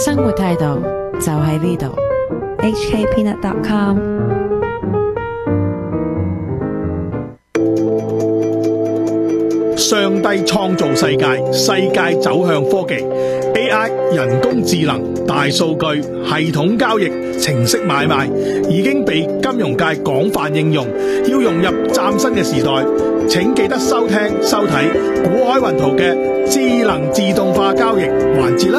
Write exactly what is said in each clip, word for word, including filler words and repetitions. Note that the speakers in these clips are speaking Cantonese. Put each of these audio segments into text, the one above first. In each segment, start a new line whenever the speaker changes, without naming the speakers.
生活態度就喺呢度。
H K Peanut dot com。
上帝創造世界，世界走向科技 A I 人工智能、大數據、系統交易、程式買賣已經被金融界廣泛應用。要融入嶄新嘅時代，請記得收聽收睇股海雲圖嘅智能自動化交易環節啦。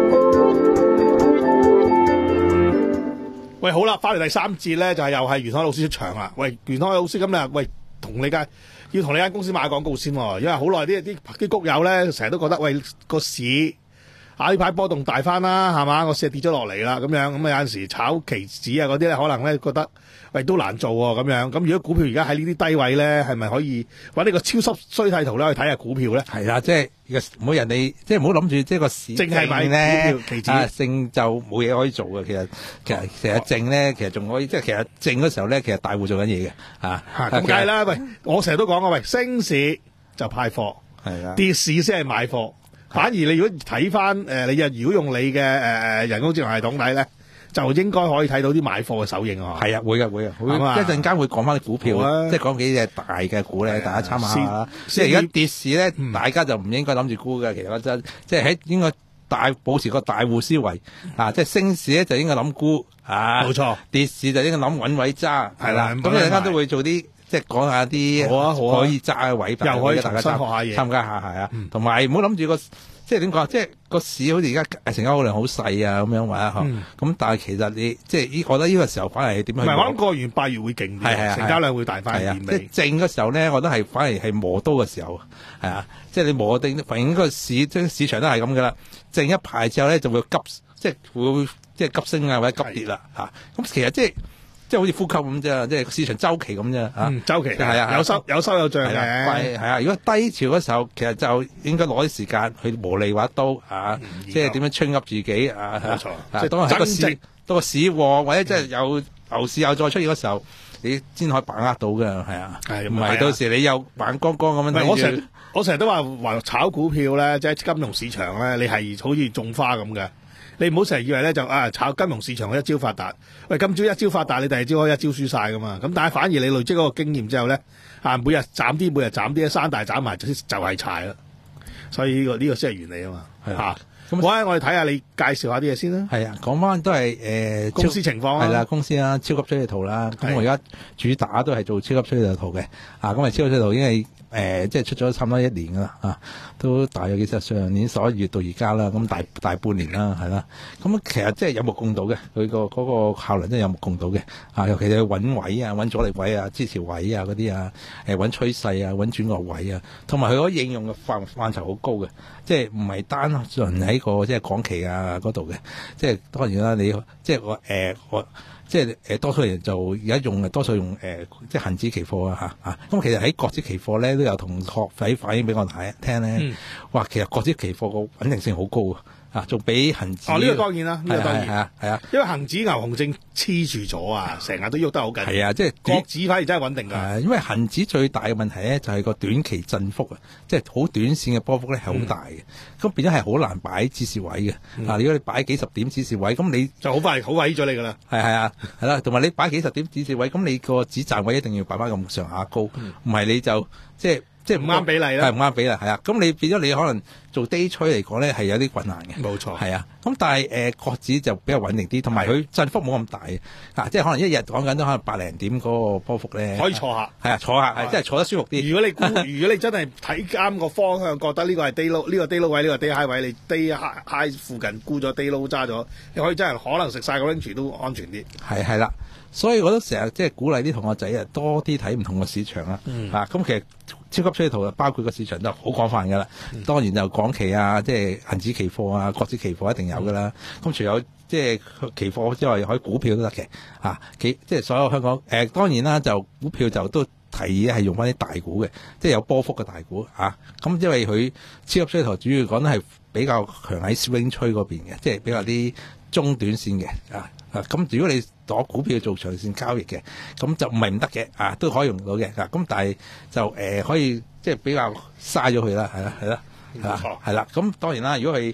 喂，好啦，翻嚟第三節咧，就係又係袁海老師出場啦。喂，袁海老師今日喂同你間要同你間公司買廣告先喎，因為好耐啲啲啲谷友咧，成日都覺得喂個市啊呢排波動大翻啦，係嘛？個市跌咗落嚟啦，咁樣咁啊有陣時炒期指啊嗰啲咧，可能咧覺得喂都難做喎，咁樣咁如果股票而家喺呢啲低位咧，係咪可以揾呢個超級衰勢圖咧去睇下股票咧？
係啦，即係唔好人哋即係唔好諗住即係個市
淨係買
咧
股票期指
啊，升就冇嘢可以做嘅。其實其實其實淨咧，其實仲可以即係其實淨嗰時候咧，其實大戶做緊嘢嘅嚇。
咁梗係啦，喂，我成日都講啊，喂，升市就派貨，
係啦，
跌市先係買貨。反而你如果睇翻誒，你又如果用你嘅誒誒人工智能系統睇咧，就應該可以睇到啲買貨嘅手影啊！
係啊，會嘅會嘅，會
吧
一陣間會講翻啲股票，即係講幾隻大嘅股咧，大家參考下啦。即係而家跌市咧，
嗯、
大家就唔應該諗住沽嘅。其實真即係喺應該大保持個大戶思維啊！即係升市咧就應該諗沽啊，
冇錯。
跌市就應該諗穩位揸，係啦。咁一陣間都會做啲。即係講下啲
好啊好啊
可以揸嘅位，
又可以
大家
學下嘢，
參加下係啊。同埋唔好諗住個即係點講，即係個市好似而家成交量好細啊咁樣話啊。咁但係其實你即係依，我覺得呢個時候反而係點樣？唔
係，我諗過完八月會勁啲，成交量會大翻啲。
即係正嘅時候咧，我覺得係反而係磨刀嘅時候，係啊。即係你磨定，反正個市即係市場都係咁噶啦。正一排之後咧，就會急，即係會即係急升啊或者急跌啦嚇。咁其實即係。即係好似呼吸咁啫，即係市場周期咁啫嚇。
嗯，週期
係啊，
有收有收有漲嘅。
係啊，如果低潮嗰時候，其實就應該攞啲時間去磨利畫刀啊，即係點樣吹噏自己啊。
冇錯，
即係當係個市，當個市旺或者即係有牛市又再出現嗰時候，你先可以把握到嘅，係啊。係唔係到時你又眼光光咁樣？
我成我成日都話話炒股票咧，即係金融市場咧，你係好似種花咁嘅。你唔好成日以為咧就啊炒金融市場一招發達，喂今朝一招發達，你第二朝可以一招輸晒噶嘛？咁但係反而你累積嗰個經驗之後咧，啊每日斬啲，每日斬啲，山大斬埋就係柴啦。所以呢、呢個呢、呢個先係原理啊嘛。係啊，咁好啊，我哋睇下你介紹下啲嘢先啦。
係啊，講翻都係誒、呃、
公司情況
係啦，公司啦，超級趨勢圖啦。咁我而家主打都係做超級趨勢圖嘅。啊，咁啊超級趨勢圖已經係。誒、呃，即係出咗差唔多一年噶啦，啊，都大約其實上年十一月到而家啦，咁大大半年啦，係啦，咁其實即係有目共睹嘅，佢個嗰個效能真係有目共睹嘅，啊，尤其是揾位啊，揾阻力位啊，支持位啊嗰啲啊，誒揾趨勢啊，揾轉角位啊，同埋佢嗰應用嘅範範疇好高嘅，即係唔係單純喺個即係港期啊嗰度嘅，即係當然啦，你即係我誒我。即係誒，多數人就而家用嘅，多數用誒、呃，即係恒指期貨啊嚇啊！咁其實喺國指期貨咧，都有同學仔反映俾我睇聽咧，話、嗯、其實國指期貨個穩定性好高啊！啊，仲比恒指
哦，呢、這個當然啦，呢、這個當然
係啊係啊，
因為恒指牛熊證黐住咗啊，成日都喐得好緊。
係啊，即係
國指反而真係穩定㗎。
係因為恒指最大嘅問題咧，就係個短期振幅啊，即係好短線嘅波幅咧係好大嘅，咁、嗯、變咗係好難擺指示位嘅。嗯、啊，如果你擺幾十點指示位，咁你
就好快好毀咗你㗎啦。
係係啊，係啦，同埋你擺幾十點指示位，咁你個止賺位一定要擺翻咁上下高，唔係、嗯、你就即係。即係唔啱比例啦，係唔啱比例，係啊。咁你變咗你可能做 day trade嚟講咧，係有啲困難嘅。冇錯，係啊。咁但係誒國指就比較穩定啲，同埋佢振幅冇咁大啊。即係可能一日講緊都可能百零點嗰個波幅咧，可以坐下。係啊，坐下係，即係坐得舒服啲。如果你估，如果你真係睇啱個方向，覺得呢個係 day low，呢個 day low 位，呢個 day high 位，你 day high 附近沽咗 day low 揸咗，你可以真係可能食晒個 range 都安全啲。係係啦。所以我都成日即係鼓勵啲同學仔啊，多啲睇唔同嘅市場啦。嗯、啊，咁其實超級趨勢圖包括個市場都好廣泛噶啦。嗯、當然就港期啊，即係恒指期貨啊，國指期貨一定有噶啦。咁、嗯、除咗即係期貨之外，可以股票都得嘅。啊，即係所有香港誒、呃，當然啦，就股票就都提議係用翻啲大股嘅，即係有波幅嘅大股啊。咁因為佢超級趨勢圖主要講得係比較強喺 swing trade嗰邊嘅，即係比較啲中短線嘅啊。咁如果你攞股票做長線交易嘅，咁就唔係唔得嘅，啊都可以用到嘅，咁、啊、但係就誒、呃、可以即係比較嘥咗佢啦，係啦係啦，係啦係啦。咁當然啦，如果係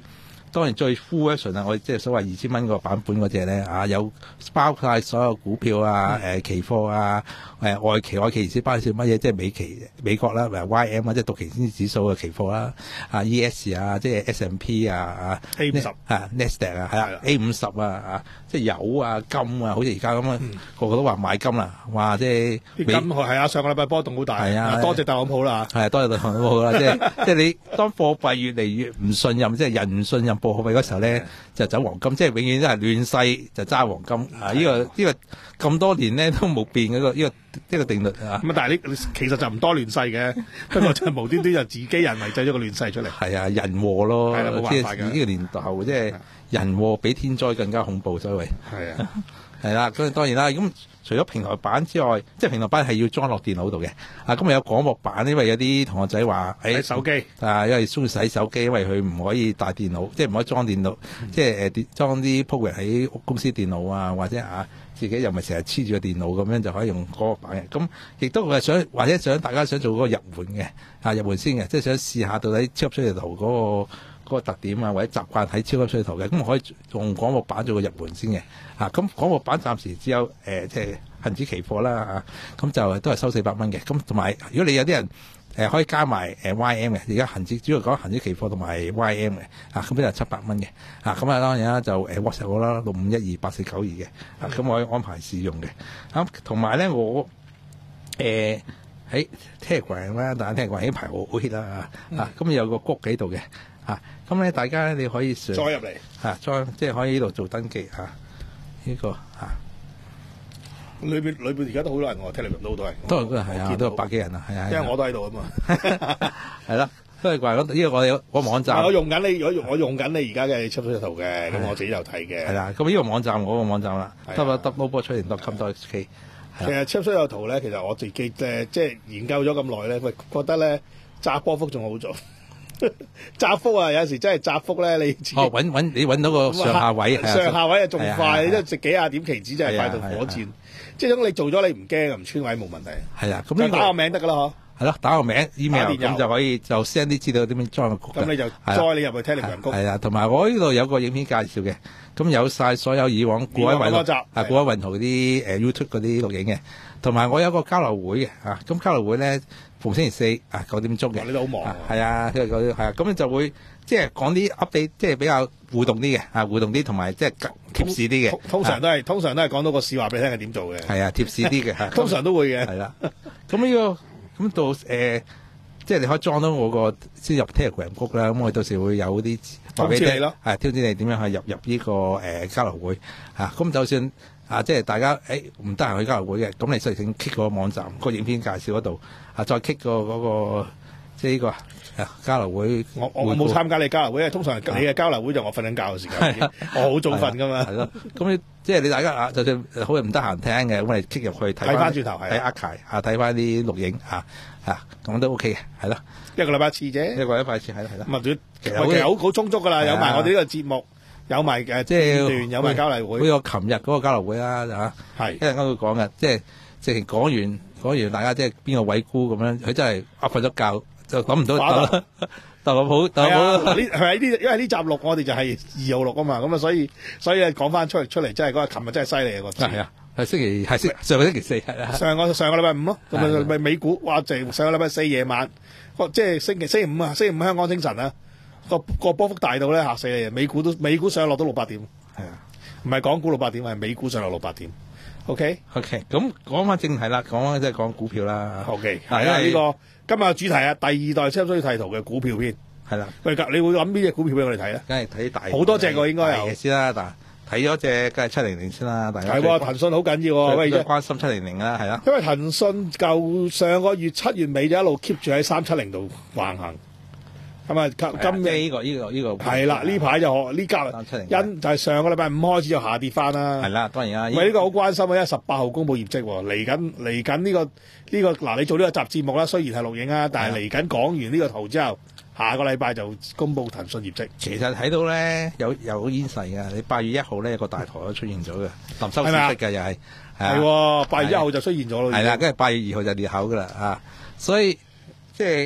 當然最 full version 啊，我即係所謂二千蚊個版本嗰隻咧啊，有包括晒所有股票啊、誒、呃、期貨啊、誒、呃、外期外期指包括乜嘢，即係美期美國啦，誒 Y M 啊，即係道瓊斯指數嘅期貨啦，啊 E S 啊，即係 S and P 啊啊
A 五十
啊 Nasdaq 啊，係啊 A 五十啊啊，即係油啊金啊，好似而家咁啊，個個都話買金啦，話即係
金係啊，上個禮拜波動好大，係啊，多謝特朗普啦，
係多謝特朗普啦，即係即係你當貨幣越嚟越唔信任，即係人唔信任貨幣嗰時候咧，就走黃金，即係永遠都係亂世就揸黃金啊！呢個呢個咁多年咧都冇變嗰個呢個呢個定律啊！
咁但係你其實就唔多亂世嘅，不過就無端端就自己人為製咗個亂世出嚟。
係啊，人禍咯，
係啦，冇辦法嘅。
呢個年代即係人禍比天災更加恐怖，所謂
係啊，
係啦。咁當然啦，咁除咗平台版之外，即係平台版係要裝落電腦度嘅。啊，咁有廣播版，因為有啲同學仔話
喺手機
啊，因為中意洗手機，因為佢唔可以帶電腦，即係唔可以裝電腦，嗯、即係誒裝啲 program 喺公司電腦啊，或者啊自己又唔係成日黐住個電腦咁樣就可以用廣播版嘅。咁亦都係想或者想大家想做嗰個入門嘅啊入門先嘅，即係想試下到底超級水地圖嗰、嗰個。嗰個特點啊，或者習慣睇超級水圖嘅，咁可以用廣播版做個入門先嘅。啊，咁廣播版暫時只有誒、呃，即係恒指期貨啦，啊，咁就都係收四百蚊嘅。咁同埋，如果你有啲人誒、呃、可以加埋誒 Y M 嘅，而家恒指主要講恒指期貨同埋 Y M 嘅，啊，咁都係七百蚊嘅。啊，咁啊當然啦，就誒 WhatsApp 我啦，六五一二八四九二嘅。啊，咁我可以安排試用嘅。咁同埋咧，我誒喺 Telegram 啦，但係 Telegram 呢排好 hit 啦，啊，咁有個谷喺度嘅。啊，咁咧大家你可以上
再入嚟，
啊，再即係可以呢度做登記嚇，呢、啊這個嚇。
裏邊裏邊而家都好多人喎，聽嚟都好多人。
都都係啊，都有百幾人啊，係啊。
因為我都喺度啊嘛。
係啦，都係話嗰呢個我有個網站。
我用緊你，我用我用緊你而家嘅超水圖嘅，咁我自己有睇嘅。
係啦，咁呢個網站我個網站啦，w w w 出年 .com .h k。
其實超水圖咧，其實我自己誒即係研究咗咁耐咧，喂覺得咧揸波幅仲好做。窄幅啊，有時真係窄幅咧，你
哦揾揾你揾到個上下位，
上下位啊仲快，即係值幾廿點期指真係快到火箭。即係咁你做咗你唔驚唔穿位冇問題。
係啊，咁
就打個名得噶啦嗬。係
咯，打個名 email 咁就可以就 send 啲資料點樣 join 個局。
咁你就 join 你入去 Telegram 局。
係啊，同埋我呢度有個影片介紹嘅，咁有晒所有以往古海雲圖啊古海雲圖啲誒 YouTube 嗰啲錄影嘅，同埋我有個交流會嘅啊，咁交流會咧。逢星期四啊九點鐘嘅，
你都好忙喎。
係啊，係啊，係啊，咁就會即係講啲 update，即係比較互動啲嘅，啊互動啲同埋即係貼士啲嘅。
通常都係通常都係講到個市話俾你聽係點做嘅。係
啊，貼士啲嘅，
通常都會嘅。
係啦，咁呢個咁到誒，即係你可以裝到我個先入 Telegram 谷啦。咁我到時會有啲
通知你咯，
係挑戰你點樣去入入呢個誒交流會啊。咁就算。啊！即係大家誒唔得閒去交流會嘅，咁你實請 click 個網站、個影片介紹嗰度啊，再 click 個嗰個即係呢個啊交流會。我
我冇參加你交流會，因為通常你嘅交流會就我瞓緊覺嘅時間，我好早瞓噶嘛。
係咯，咁即係你大家啊，就算好唔得閒聽嘅，咁你 click 入去睇
翻轉頭，
睇 archive 啊，睇翻啲錄影啊啊，咁都 OK 嘅，係咯。
一個禮拜一次啫，
一個禮拜一次係啦係啦。
咁啊，其實好好充足噶啦，有埋我哋呢個節目。有埋誒，即係有埋交流會。
好似琴日嗰個交流會啦，嚇，係一陣間會講嘅，即係直情講完講完，大家即係邊個位估咁樣，佢真係啊瞓咗覺就諗唔到。特朗普，特朗普，呢
係咪呢？因為呢集錄我哋就係二號錄啊嘛，咁啊所以所以講翻出嚟出嚟，真係嗰個琴日真係犀利啊個字。係啊，係星期係星上個星期四係啊。上個上個禮拜五咯，咁咪美股哇！淨上個禮拜四夜晚，即係星期星期五啊，星期五香港清晨啊。個個波幅大到咧嚇死你！美股都美股上落都六百點，係啊，唔係港股六百點，係美股上落六百點。OK
OK，咁講翻正題啦，講翻即係講股票啦。
OK，係啊，呢個今日主題啊，第二代超需要睇圖嘅股票篇係啦。喂，你會諗邊隻股票俾我哋睇咧？
梗係睇大
好多隻個應該有
先啦，但睇咗隻梗係七零零先啦。大家
係喎，騰訊好緊要喎，喂，
關心七零零啦，係啦。
因為騰訊舊上個月七月尾就一路 keep 住喺三七零度橫行。咁啊，今日
呢個呢個呢個
係啦，呢排就呢家因就係上個禮拜五開始就下跌翻啦。
係啦，當然啦。
喂，呢個好關心啊，因為十八號公佈業績喎，嚟緊嚟緊呢個呢個嗱，你做呢個集節目啦，雖然係錄影啊，但係嚟緊講完呢個圖之後，下個禮拜就公佈騰訊業績。
其實睇到咧有有煙勢㗎，你八月一號咧有個大台都出現咗嘅，臨收市息嘅又係
係八月一號就出現咗咯。
係啦，跟住八月二號就裂口㗎啦啊，所以即係。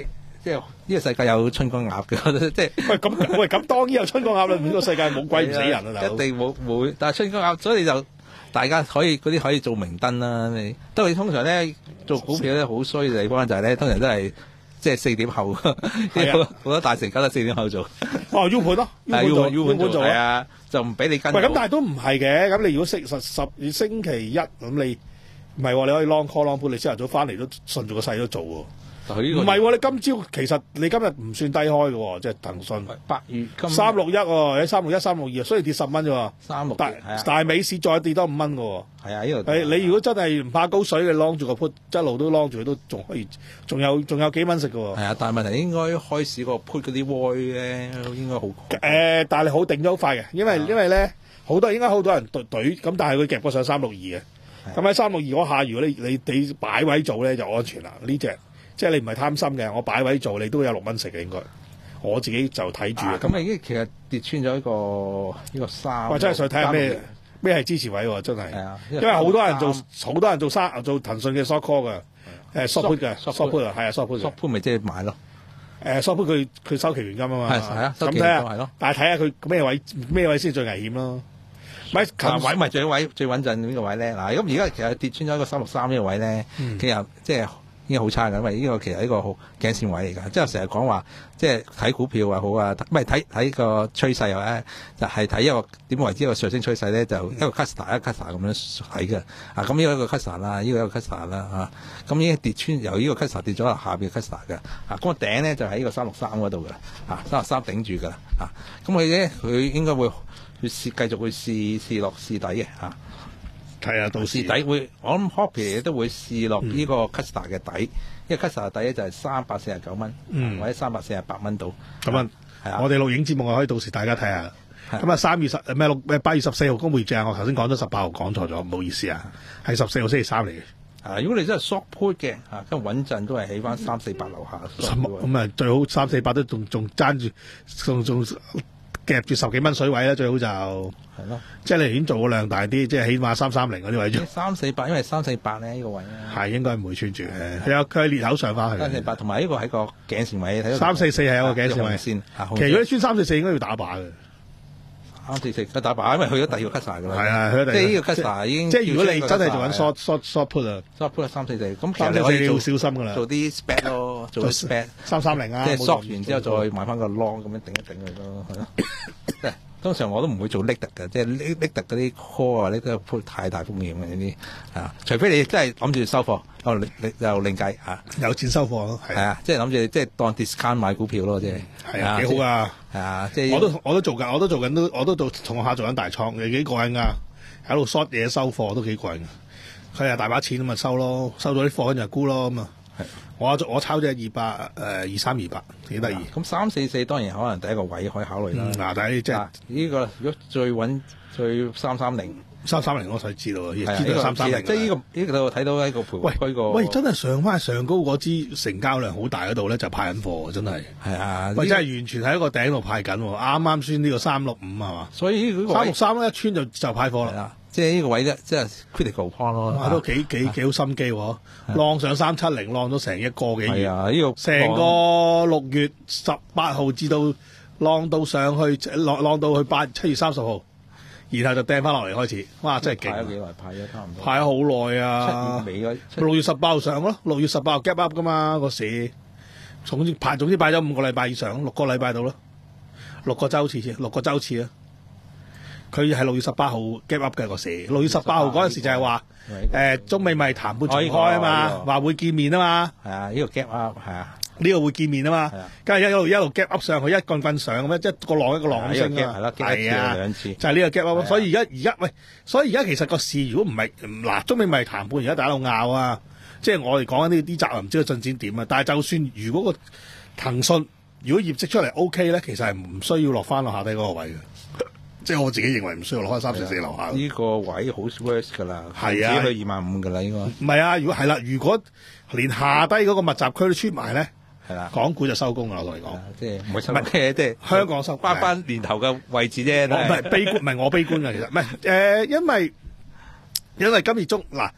即係呢個世界有春江鴨嘅，即係
喂咁喂咁當然有春江鴨啦，呢個世界冇鬼唔死人啊，
一定冇冇，但係春江鴨，所以就大家可以嗰啲可以做明燈啦。你都係通常咧做股票咧好衰嘅地方就係咧，通常都係即係四點後，好多大成交都四點後做。哦
，U 盤咯 ，U 盤
U 盤做啊，就唔俾你跟。
喂，咁但係都唔係嘅，咁你如果星十十星期一咁你唔係喎，你可以 long call long put，你朝頭早翻嚟都順住個勢都做喎。唔係喎，你今朝其實你今日唔算低開嘅喎，即係騰訊
八月
三六一喎，喺三六一三六二，雖然跌十蚊啫喎，
三六
但但係美市再跌多五蚊嘅喎。
係啊，呢度
誒，你如果真係唔怕高水嘅 long 住個 put，一路都 long 住佢都仲可以，仲有仲有幾蚊食嘅喎。
係啊，但係問題應該開始個 put 嗰啲 void 咧，應該好
誒，但係好定咗好快嘅，因為因為咧好多應該好多人隊隊咁，但係佢夾過上三六二嘅，咁喺三六二嗰下，如果你你你擺位做咧就安全啦，呢隻。即係你唔係貪心嘅，我擺位做你都有六蚊食嘅應該，我自己就睇住。
咁啊已經其實跌穿咗一個呢個三。
我真係想睇下咩咩係支持位喎，真係。
係啊，
因為好多人做好多人做三做騰訊嘅 short call 嘅，誒 short put 嘅 short put 啊，係啊 short put。
short put 咪即係買咯。
誒 short put 佢佢收期權金啊嘛。
係係啊，
咁睇下，但係睇下佢咩位咩位先最危險咯。咪
位咪最位最穩陣呢個位咧嗱，咁而家其實跌穿咗一個三六三呢個位咧，其實即係。已經好差㗎，因為呢個其實係一個好頸線位嚟㗎。即係成日講話，即係睇股票又好啊，唔係睇睇個趨勢又咧，就係睇一個點為之一個上升趨勢咧，就一個 cluster 一個 cluster 咁樣睇嘅。啊，咁呢個一個 cluster 啦，呢個一個 cluster 啦，嚇，咁已經跌穿由呢個 cluster 跌咗落下邊嘅 cluster 嘅。啊，咁個頂咧就喺呢個三六三嗰度㗎，啊，三六三頂住㗎，啊，咁佢咧佢應該會去試繼續會試試落試底嘅，嚇。
係啊，到時
底會，我諗 Hoppy 都會試落呢個 Custer 嘅底，因為 Custer 嘅底咧就係三百四十九蚊，或者三百四十八蚊到。咁啊，係啊，我哋錄影節目啊，可以到時大家睇下。咁啊，三月十咩六咩八月十四號公佈業績，我頭先講咗十八號講錯咗，唔好意思啊，係十四號星期三嚟嘅。啊，如果你真係 short put 嘅，啊，咁穩陣都係起翻三四百樓下。咁啊，最好三四百都仲仲爭住，仲仲。夾住十幾蚊水位啦，最好就係咯，即係你已經做個量大啲，即係起碼三三零嗰啲位啫。三四八，因為三四八咧呢個位咧係應該唔會穿住嘅，係啊，佢係裂口上翻去。三四八同埋呢個喺個頸線位，睇到三四四係有個頸線位先。其實如果你穿三四四應該要打靶嘅，三四四打靶，因為去咗第二個 cutter 噶啦。係啊，去咗第二個。即係呢個 cutter 已經。即係如果你真係做緊 short short short put 啊 ，short put 三四四，咁其實你可以要小心噶啦，做啲 spread 咯，做 spread 三三零啊，即係 short 完之後再買翻個 long 咁樣頂一頂佢咯，係咯。即係通常我都唔會做 liquid 嘅，即係 liquid 嗰啲 call 啊，呢啲 put 太大風險嘅呢啲啊，除非你真係諗住收貨，哦，你你就另計啊，有錢收貨咯，係啊，即係諗住即係當 discount 買股票咯，即係係啊，幾好噶，係啊，即係我都我都做緊，我都做緊都我都做同學做緊大倉，你幾過癮噶，喺度 short 嘢收貨都幾過癮，佢係大把錢咁咪收咯，收咗啲貨跟住沽咯咁啊。我我抄咗二百誒二三二百幾得意。咁三四四當然可能第一個位可以考慮啦。嗱、嗯，但係即係呢個如果最穩最三三零三三零我才知道啊，亦知道三三零。即係呢個呢度睇到一個徘徊區個。喂，真係上翻上高嗰支成交量好大嗰度咧，就派緊貨真係。係啊，喂，真係完全喺一個頂度派緊，啱啱先呢個三六五係嘛？所以三六三一穿就就派貨啦。即係呢個位咧，即係 critical point 咯，都幾幾幾好心機喎，浪上三七零，浪咗成一個幾月，啊，呢個成個六月十八號至到浪到上去，浪浪到去八七月三十號，然後就掟翻落嚟開始，哇！真係勁！派咗幾耐？派咗差唔多。派咗好耐啊！七月尾六月十八號上咯，六月十八號 gap up 噶嘛個市，總之派總之派咗五個禮拜以上，六個禮拜到咯，六個週次先，六個週次啊！佢係六月十八號 gap up 嘅個市，六月十八號嗰陣時就係話，誒中美咪談判重開啊嘛，話會見面啊嘛，係啊，呢個 gap up 係啊，呢個會見面啊嘛，跟住一路一路 gap up 上去，一棍棍上咁樣，即係一個浪一個浪咁升啊，係啊，兩次就係呢個 gap up，所以而家而家喂，所以而家其實個市如果唔係嗱中美咪談判，而家大家喺度拗啊，即係我哋講緊呢啲責任唔知道進展點啊，但係就算如果個騰訊如果業績出嚟 OK 咧，其實係唔需要落翻落下低嗰個位嘅。即係我自己認為唔需要攞開三四四樓下。呢、這個位好 worse 㗎啦，係啊，去二萬五㗎啦應該。唔係啊，如果係啦，如果連下低嗰個密集區都穿埋咧，係啦，港股就收工㗎啦，我同你講。即係唔係收嘅，即係香港收翻翻年頭嘅位置啫。唔係悲觀，唔係我悲觀㗎，其實唔係誒，因為因為今月中嗱，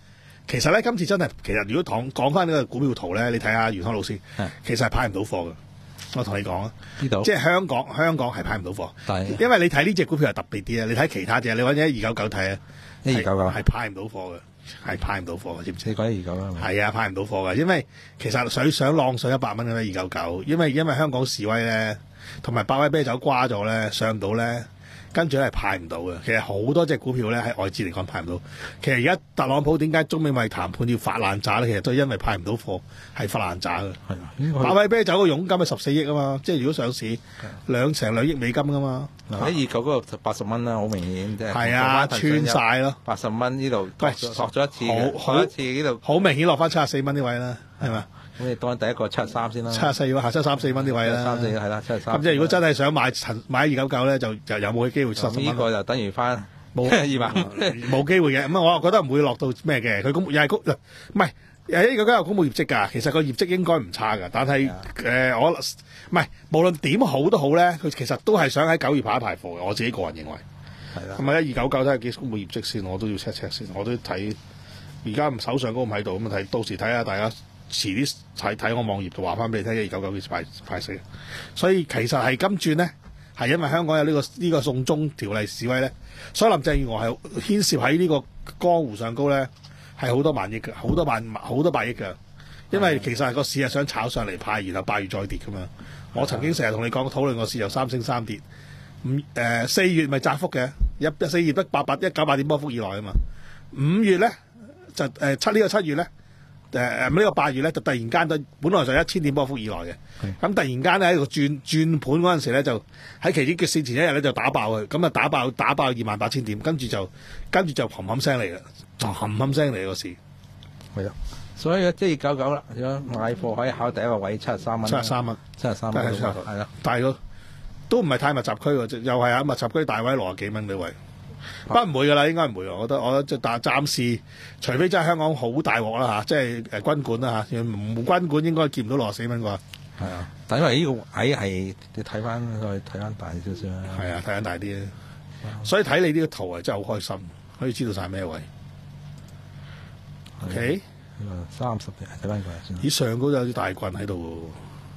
其實咧今次真係，其實如果講講翻呢個股票圖咧，你睇下元康老師，其實係派唔到貨嘅。我同你講啊，
呢度
即係香港香港係派唔到貨，因為你睇呢隻股票係特別啲啊，你睇其他隻，你揾一二九九睇啊，
一二九九
係派唔到貨嘅，係派唔到貨嘅，知唔知？
你講一二九九
係啊，派唔到貨嘅，因為其實想想浪上一百蚊嘅二九九，因為因為香港示威咧，同埋百威啤酒瓜咗咧，上唔到咧。跟住咧係派唔到嘅，其實好多隻股票咧喺外資嚟講派唔到。其實而家特朗普點解中美貿易談判要發爛渣咧？其實都係因為派唔到貨，係發爛渣嘅。係啊，百威啤酒個佣金係十四億啊嘛，即係如果上市兩成兩億美金噶嘛。
嗱，一二九嗰個八十蚊啦，好明顯即係。
係啊，穿晒咯。
八十蚊呢度落咗一次，
好
一次呢度
好明顯落翻七十四蚊呢位啦，係嘛？
咁你當第一個七十三先啦，
七十四要下七三四蚊呢位啦，
三四係啦，七十三。
咁即係如果真係想買買二九九咧，就就有冇機會七十蚊？
呢個就等於翻
冇
二萬，
冇機會嘅。咁我又覺得唔會落到咩嘅。佢公又係公唔係誒呢個間有公佈業績㗎。其實個業績應該唔差㗎，但係誒、呃、我唔係無論點好都好咧，佢其實都係想喺九月排一排貨嘅。我自己個人認為係啦。咁啊一二九九睇下幾公佈業績先，我都要 check check 先，我都睇而家手上嗰個唔喺度，咁啊睇到時睇下大家。遲啲睇睇我網頁就話翻俾你聽，一二九九幾時派派息，所以其實係今轉呢，係因為香港有呢、這個呢、這個送中條例示威咧，所以林鄭月娥係牽涉喺呢個江湖上高咧，係好多萬億嘅，好多萬好多百億嘅，因為其實係個市係想炒上嚟派，然後八月再跌噶嘛。我曾經成日同你講討論個市由三升三跌，五誒四月咪窄幅嘅，一四月得八百一九八點波幅以內啊嘛，五月咧就誒、呃、七呢、這個七月咧。誒誒呢個八月咧，就突然間都本來就一千點波幅以內嘅，咁突然間咧喺個轉轉盤嗰陣時咧，就喺期指結算前一日咧就打爆佢，咁啊打爆打爆二萬八千點，跟住就跟住就冚冚聲嚟啦，就冚冚聲嚟個市。
係啊，所以即係九九啦，如果買貨可以考第一個位七十三蚊，
七十三蚊，
七十三蚊，係啦，
但係個都唔係太密集區喎，又係啊密集區大位六十幾蚊呢位。不過唔會㗎啦，應該唔會。我覺得，我覺得暫暫時，除非真係香港好大鑊啦嚇，即係誒軍管啦嚇，唔軍管應該見唔到六十四蚊啩。
係啊，但因為呢個位係你睇翻再睇翻大少少啦。
係啊，睇翻大啲啊。所以睇你呢個圖係真係好開心，可以知道晒咩位。OK，
三十嘅睇翻個先。
以上高有啲大棍喺度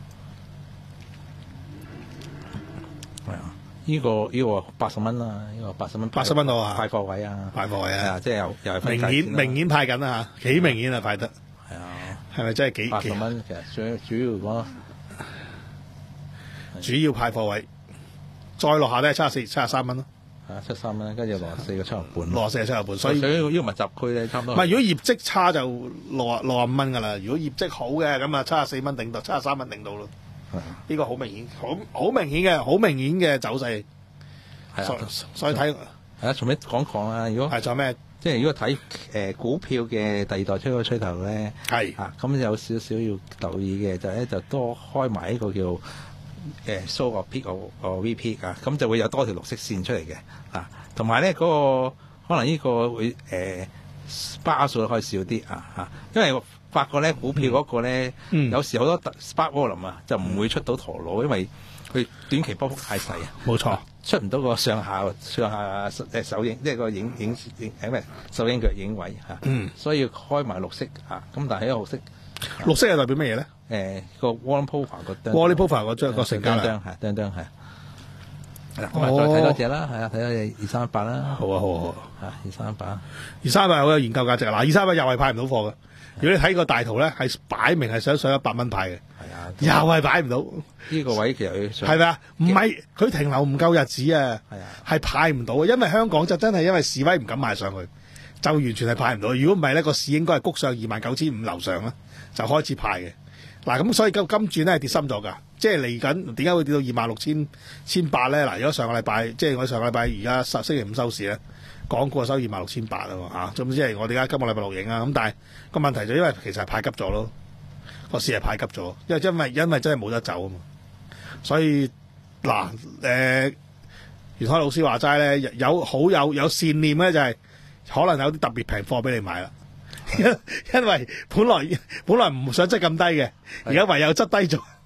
喎。係啊。呢、這個呢、這個八十蚊啦，呢、這個八十蚊，
八十蚊到啊！
派貨位啊，
派貨位啊，
啊即係又又係
明顯明顯派緊啦嚇，幾明顯啊派得，
係啊，
係咪真係幾
八十蚊？其實最主要講
主要派貨位，再落下咧七十四、七十三蚊咯，
係啊，七十三蚊，跟住六十四個七毫半，
六十四個七毫半，所以
呢個密集區咧差唔多。唔
係如果業績差就六十六十五蚊㗎啦，如果業績好嘅咁啊七十四蚊頂到，七十三蚊頂到咯。呢、這個好明顯，好好明顯嘅，好明顯嘅走勢。係啊，所以睇
係啊，從咩講講啊？如果
係仲有咩？
即係如果睇誒、呃、股票嘅第二代吹個吹頭咧，
係
啊，咁有少少要留意嘅就咧就多開埋呢個叫誒 show 個 peak 個 V P 啊，咁就會有多條綠色線出嚟嘅啊，同埋咧嗰個可能呢個會誒巴數可以少啲啊嚇，因為發覺咧股票嗰個咧、嗯、有時好多 spark volume 啊，就唔會出到陀螺，因為佢短期波幅太細啊，
冇錯，
出唔到個上下上下誒手影，即係個影影影誒咩手影腳影位嚇，嗯，所以要開埋綠色嚇，咁但係呢個綠色，
綠色係代表乜嘢咧？
誒個 Warren Puffer 個
Warren Puffer 個張個成交量
係張張係。係啦，咁啊再睇多隻啦，係啊，睇多隻二三一八啦。
好啊，好啊，好
啊，二三一八，
二三一八好有研究價值。嗱，二三一八又係派唔到貨嘅。如果你睇個大圖咧，係擺明係想上一百蚊派嘅。係啊，又係擺唔到。呢
個位其實佢
係咪啊？唔係佢停留唔夠日子啊。係啊，係派唔到啊，因為香港就真係因為示威唔敢賣上去，就完全係派唔到。如果唔係咧，個市應該係谷上二萬九千五樓上啦，就開始派嘅。嗱，咁所以今今轉咧係跌深咗㗎，即係嚟緊點解會跌到二萬六千千八咧？嗱，如果上個禮拜即係我上個禮拜而家星期五收市咧，港股收二萬六千八啊嘛嚇，咁即係我哋而家今個禮拜錄影啊，咁但係個問題就因為其實係派急咗咯，個市係派急咗，因為因為因為真係冇得走啊嘛，所以嗱誒、呃，袁開老師話齋咧，有好有有善念咧，就係可能有啲特別平貨俾你買啦。因因為本來本來唔想質咁低嘅，而家唯有質低咗，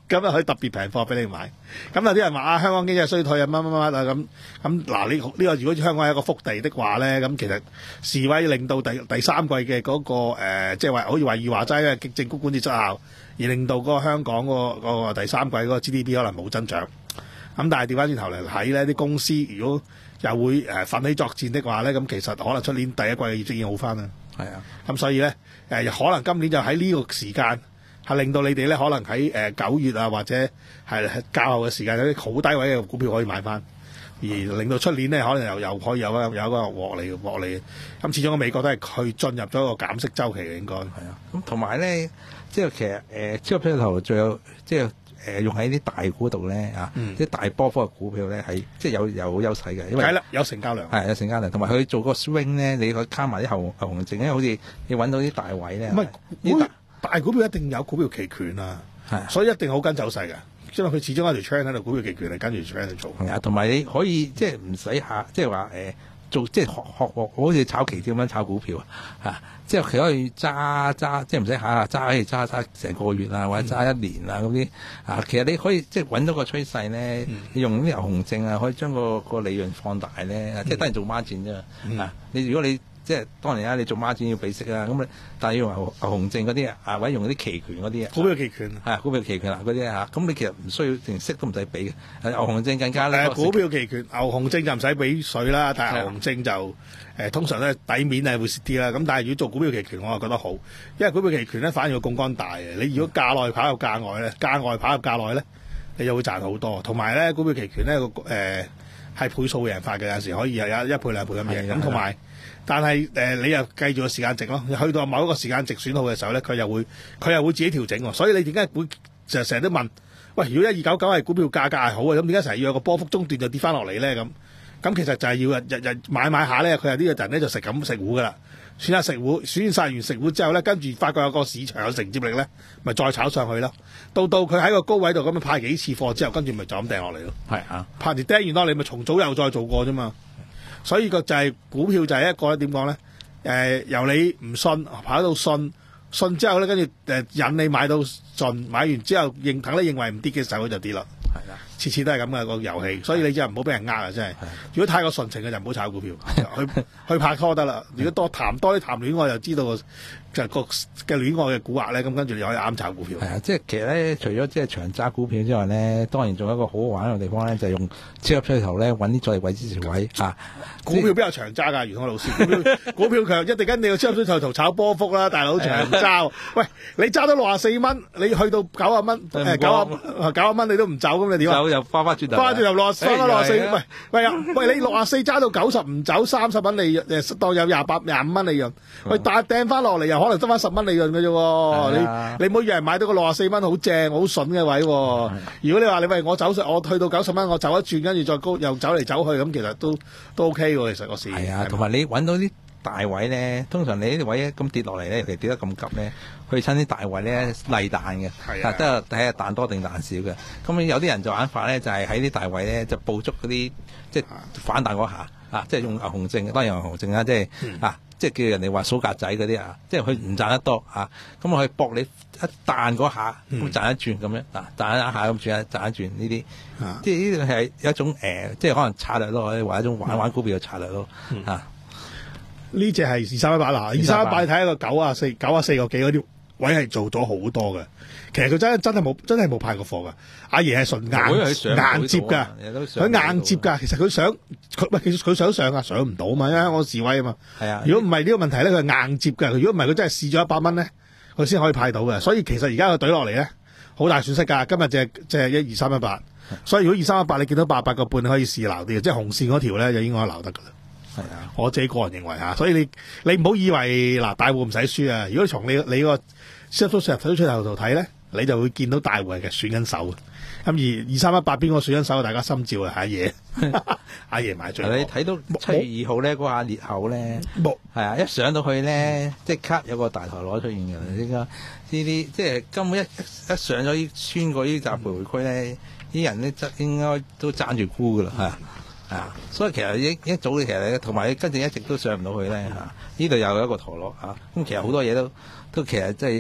咁啊可以特別平貨俾你買。咁有啲人話啊，香港經濟衰退啊，乜乜乜啊咁咁嗱，呢呢個如果香港係一個福地的話咧，咁其實示威令到第第三季嘅嗰、那個、呃、即係話好似話預話齋嘅政府管治失效，而令到嗰個香港嗰、那個那個第三季嗰個 G D P 可能冇增長。咁但係調翻轉頭嚟睇咧，啲公司如果又會誒奮起作戰的話咧，咁其實可能出年第一季嘅業績已經好翻啦。係啊，咁所以咧誒、呃，可能今年就喺呢個時間係令到你哋咧，可能喺誒九月啊，或者係較後嘅時間有啲好低位嘅股票可以買翻，而令到出年咧可能又又可以有一有一個獲利獲利。咁始終美國都係佢進入咗一個減息週期嘅，應該係啊。
咁同埋咧，即係其實誒超級批頭最有即係。誒用喺啲大股度咧啊，嗯、即係大波幅嘅股票咧係即係有有優勢嘅，因為
係啦，有成交量，
係有成交量，同埋佢做個 swing 咧，你可以卡埋啲後牛熊證，因為好似你揾到啲大位咧。
唔係大，大股票一定有股票期權啊，係，所以一定好跟走勢嘅，因為佢始終有條 trend 喺度，股票期權係跟住 trend 去做。係啊，
同埋你可以即係唔使下，即係話誒做即係學學學好似炒期點樣炒股票啊，即係佢可以揸揸，即係唔使下下揸，可以揸揸成個月啊，或者揸一年啊咁啲啊。其實你可以即係揾到個趨勢咧，嗯、你用啲牛熊證啊，可以將個個利潤放大咧，嗯、即係當然做孖展啫。嗯、啊，你如果你即係當然啦，你做孖展要俾息啊，咁你但係要用牛牛熊證嗰啲啊，或者用嗰啲期權嗰啲啊，
股票期權
係股票期權啊嗰啲啊，咁你其實唔需要連息都唔使俾嘅。牛熊證更加咧，
股票期權牛熊證就唔使俾水啦，但係牛熊證就誒、呃、通常咧底面係會蝕啲啦。咁但係如果做股票期權，我就覺得好，因為股票期權咧反而個槓桿大嘅。你如果價內跑入價外咧，價外跑入價內咧，你就會賺好多。同埋咧，股票期權咧個誒係倍數嘅贏法嘅，有時可以有一倍兩倍咁贏。咁同埋。但係誒、呃，你又計住個時間值咯，去到某一個時間值損耗嘅時候咧，佢又會佢又會自己調整喎。所以你點解會成成日都問？喂，如果一二九九係股票價格係好嘅，咁點解成日要有個波幅中段就跌翻落嚟咧？咁咁其實就係要日日日買買下咧，佢有啲人咧就食咁食糊噶啦，選下食糊，選晒完食糊之後咧，跟住發覺有個市場有承接力咧，咪再炒上去咯。到到佢喺個高位度咁樣派幾次貨之後，跟住咪就咁掟落嚟咯。係啊，派完掟完落嚟咪重組又再做過啫嘛。所以個就係股票就係一個點講咧？誒、呃，由你唔信跑到信，信之後咧，跟住誒引你買到盡，買完之後認等你認為唔跌嘅時候，佢就跌啦。係啦，次次都係咁嘅個遊戲，所以你真係唔好俾人呃啊！真係，如果太過純情嘅就唔好炒股票，去去拍拖得啦。如果多談多啲談戀愛，就知道就個嘅戀愛嘅蠱惑咧，咁跟住你可以啱炒股票。係啊，即係其實咧，除咗即係長揸股票之外咧，當然仲有一個好好玩嘅地方咧，就係、是、用超級出頭咧揾啲阻力位支持位啊。 股票邊有長揸㗎？袁康老師，股票股票強一定跟你個超級出頭炒波幅啦，大佬長揸。喂，你揸到六十四蚊，你去到九啊蚊，誒九啊九啊蚊你都唔走，咁你點啊？走又翻翻轉頭，翻轉頭六十四，翻翻六十四。喂喂啊！喂，你六十四揸到九十唔走，三十蚊利潤誒，當有廿八廿五蚊利潤。喂，但係掟翻落嚟又可能得翻十蚊利潤嘅啫。你你唔好以為買到個六十四蚊好正好筍嘅位。如果你話你喂我走我去到九十蚊，我走一轉，跟住再高又走嚟走去，咁其實都都 OK 喎。其實個市係啊，同埋你揾到啲大位咧，通常你呢啲位咁跌落嚟咧，尤其跌得咁急咧，去親啲大位咧例彈嘅，但得睇下彈多定彈少嘅。咁有啲人就玩法咧，就係喺啲大位咧就捕捉嗰啲即係反彈嗰下啊，即係用牛熊證，當然牛熊證啦，即係、嗯、啊，即係叫人哋話數格仔嗰啲啊，即係佢唔賺得多啊，咁我去搏你一彈嗰下，咁賺一轉咁樣嗱，彈一下咁轉一賺一轉呢啲，即係呢個係一種誒、呃，即係可能策略咯，或者一種玩玩股票嘅策略咯，嗯、啊。呢隻係二三一八啦，二三一八你睇一個九啊四九啊四個幾嗰啲位係做咗好多嘅。其實佢真真係冇真係冇派過貨噶。阿爺係純硬硬接㗎，佢硬接㗎。其實佢想佢喂，其實佢想上啊，上唔到嘛，因為我示威啊嘛。係啊。如果唔係呢個問題咧，佢係硬接㗎。如果唔係佢真係試咗一百蚊咧，佢先可以派到嘅。所以其實而家佢懟落嚟咧，好大損失㗎。今日就係即係一二三一八。所以如果二三一八你見到八八個半可以試撈啲嘅，即係紅線嗰條咧就應該撈得㗎啦。係啊，我自己個人認為嚇，所以你你唔好以為嗱大戶唔使輸啊！如果從你你個收收入睇出頭度睇咧，你就會見到大戶係嘅選緊手嘅。咁而二三一八邊個選緊手，大家心照啊！阿爺，阿爺買最。你睇到七月二號咧嗰下裂口咧，係啊，一上到去咧，即刻有個大台攞出現嘅。依家呢啲即係根本一一上咗穿過呢啲徘徊區咧，啲人咧則應該都爭住沽噶啦，係啊。啊，所以其實一一早其實同埋跟住一直都上唔到去咧嚇，呢度又有一個陀螺嚇，咁、啊、其實好多嘢都都其實即係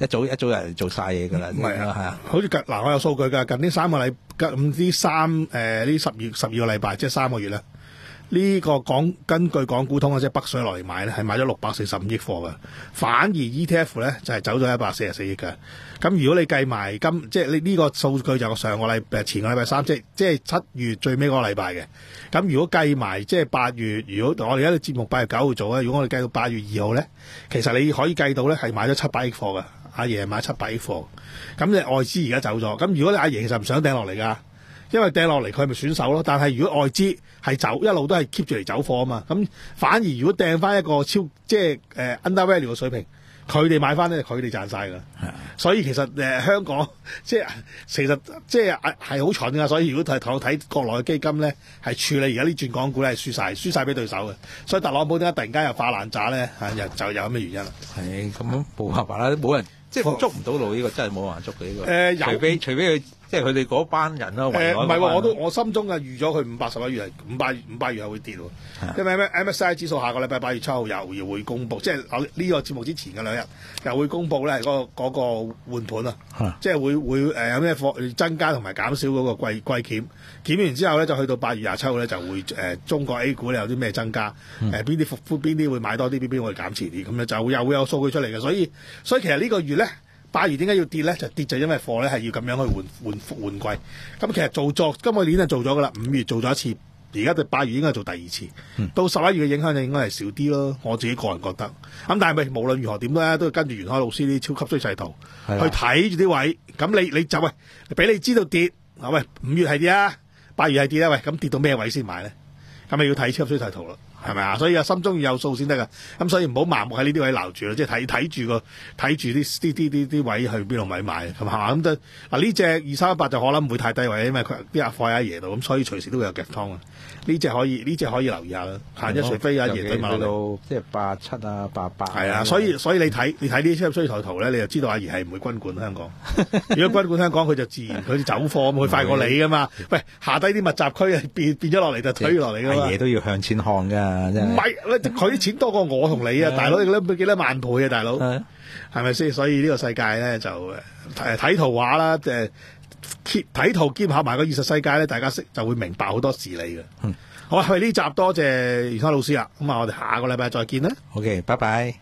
一早一早有人做晒嘢㗎啦。
唔係啊，
係啊，
好似近嗱，我有數據㗎，近呢三個禮，近呢三誒呢十月十二個禮拜，即係三個月咧。呢、這個港根據港股通即係北水落嚟買咧，係買咗六百四十五億貨嘅，反而 E T F 咧就係、是、走咗一百四十四億嘅。咁如果你計埋今即係呢呢個數據就上個禮誒前個禮拜三，即係即係七月最尾嗰個禮拜嘅。咁如果計埋即係八月，如果我哋而家節目八月九號做咧，如果我哋計到八月二號咧，其實你可以計到咧係買咗七百億貨嘅。阿爺買七百億貨，咁你外資而家走咗。咁如果你阿爺其實唔想掟落嚟㗎。因為掟落嚟佢咪選手咯，但係如果外資係走一路都係 keep 住嚟走貨啊嘛，咁反而如果掟翻一個超即係誒 undervalue 嘅水平，佢哋買翻咧，佢哋賺晒㗎。所以其實誒、呃、香港即係其實即係係好蠢㗎。所以如果睇睇睇國內嘅基金咧，係處理而家呢轉港股咧係輸晒，輸晒俾對手嘅。所以特朗普點解突然間又發爛渣咧？嚇，又就有咁嘅原因啦。係
咁樣冇辦法啦，冇人即係捉唔到路，呢、這個真係冇辦法捉嘅呢、這個。誒、呃，除非除非佢。即係佢哋嗰班人咯。誒唔係喎，我都我心中啊預咗佢五百十一月係五百五百月係會跌喎。因為咩 M S I 指數下個禮拜八月七號又又會公佈，即係呢個節目之前嘅兩日又會公佈咧嗰個嗰個換盤啊，即係會會誒、呃、有咩貨增加同埋減少嗰個季季檢檢完之後咧，就去到八月廿七號咧就會誒、呃、中國 A 股咧有啲咩增加，誒邊啲復甦邊啲會買多啲，邊啲會減遲啲，咁樣就又會有數據出嚟嘅。所以所以其實呢個月咧。八月點解要跌咧？就跌就因為貨咧係要咁樣去換換換季。咁其實做作今個年就做咗噶啦，五月做咗一次，而家對八月應該做第二次。嗯、到十一月嘅影響就應該係少啲咯。我自己個人覺得。咁但係咪無論如何點咧，都要跟住袁開老師啲超級衰勢圖去睇住啲位。咁你你就喂，俾你知道跌啊喂，五月係跌啊，八月係跌啊喂，咁跌到咩位先買咧？咁咪要睇超級衰勢圖咯。係咪啊？所以啊，心中要有數先得噶。咁所以唔好盲目喺呢啲位留住咯，即係睇睇住個睇住啲啲啲啲啲位去邊度位買，係嘛？咁就嗱呢隻二三一八就可能唔會太低位，因為佢啲阿貨喺阿爺度，咁所以隨時都會有夾湯啊。呢隻可以呢隻可以留意下啦。限一除非阿爺對埋落即係八七啊八八。
係啊，所以所以你睇你睇呢啲超級衰勢圖咧，你就知道阿爺係唔會軍管香港。如果軍管香港，佢就自然佢走貨，佢快過你噶嘛。喂，下低啲密集區變變咗落嚟就推落嚟噶嘛。
阿爺都要向前看㗎。
唔係，佢啲錢多過我同你啊，大佬，你幾多萬倍啊，大佬，係咪先？所以呢個世界咧就誒睇圖畫啦，誒睇圖兼考埋個現實世界咧，大家識就會明白好多事理嘅。嗯，好啊，呢集多謝袁生老師啊，咁啊，我哋下個禮拜再見啦。
OK，拜拜。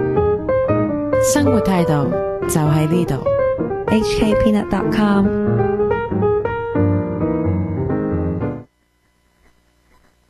生活態度就喺呢度。
H K Peanut dot com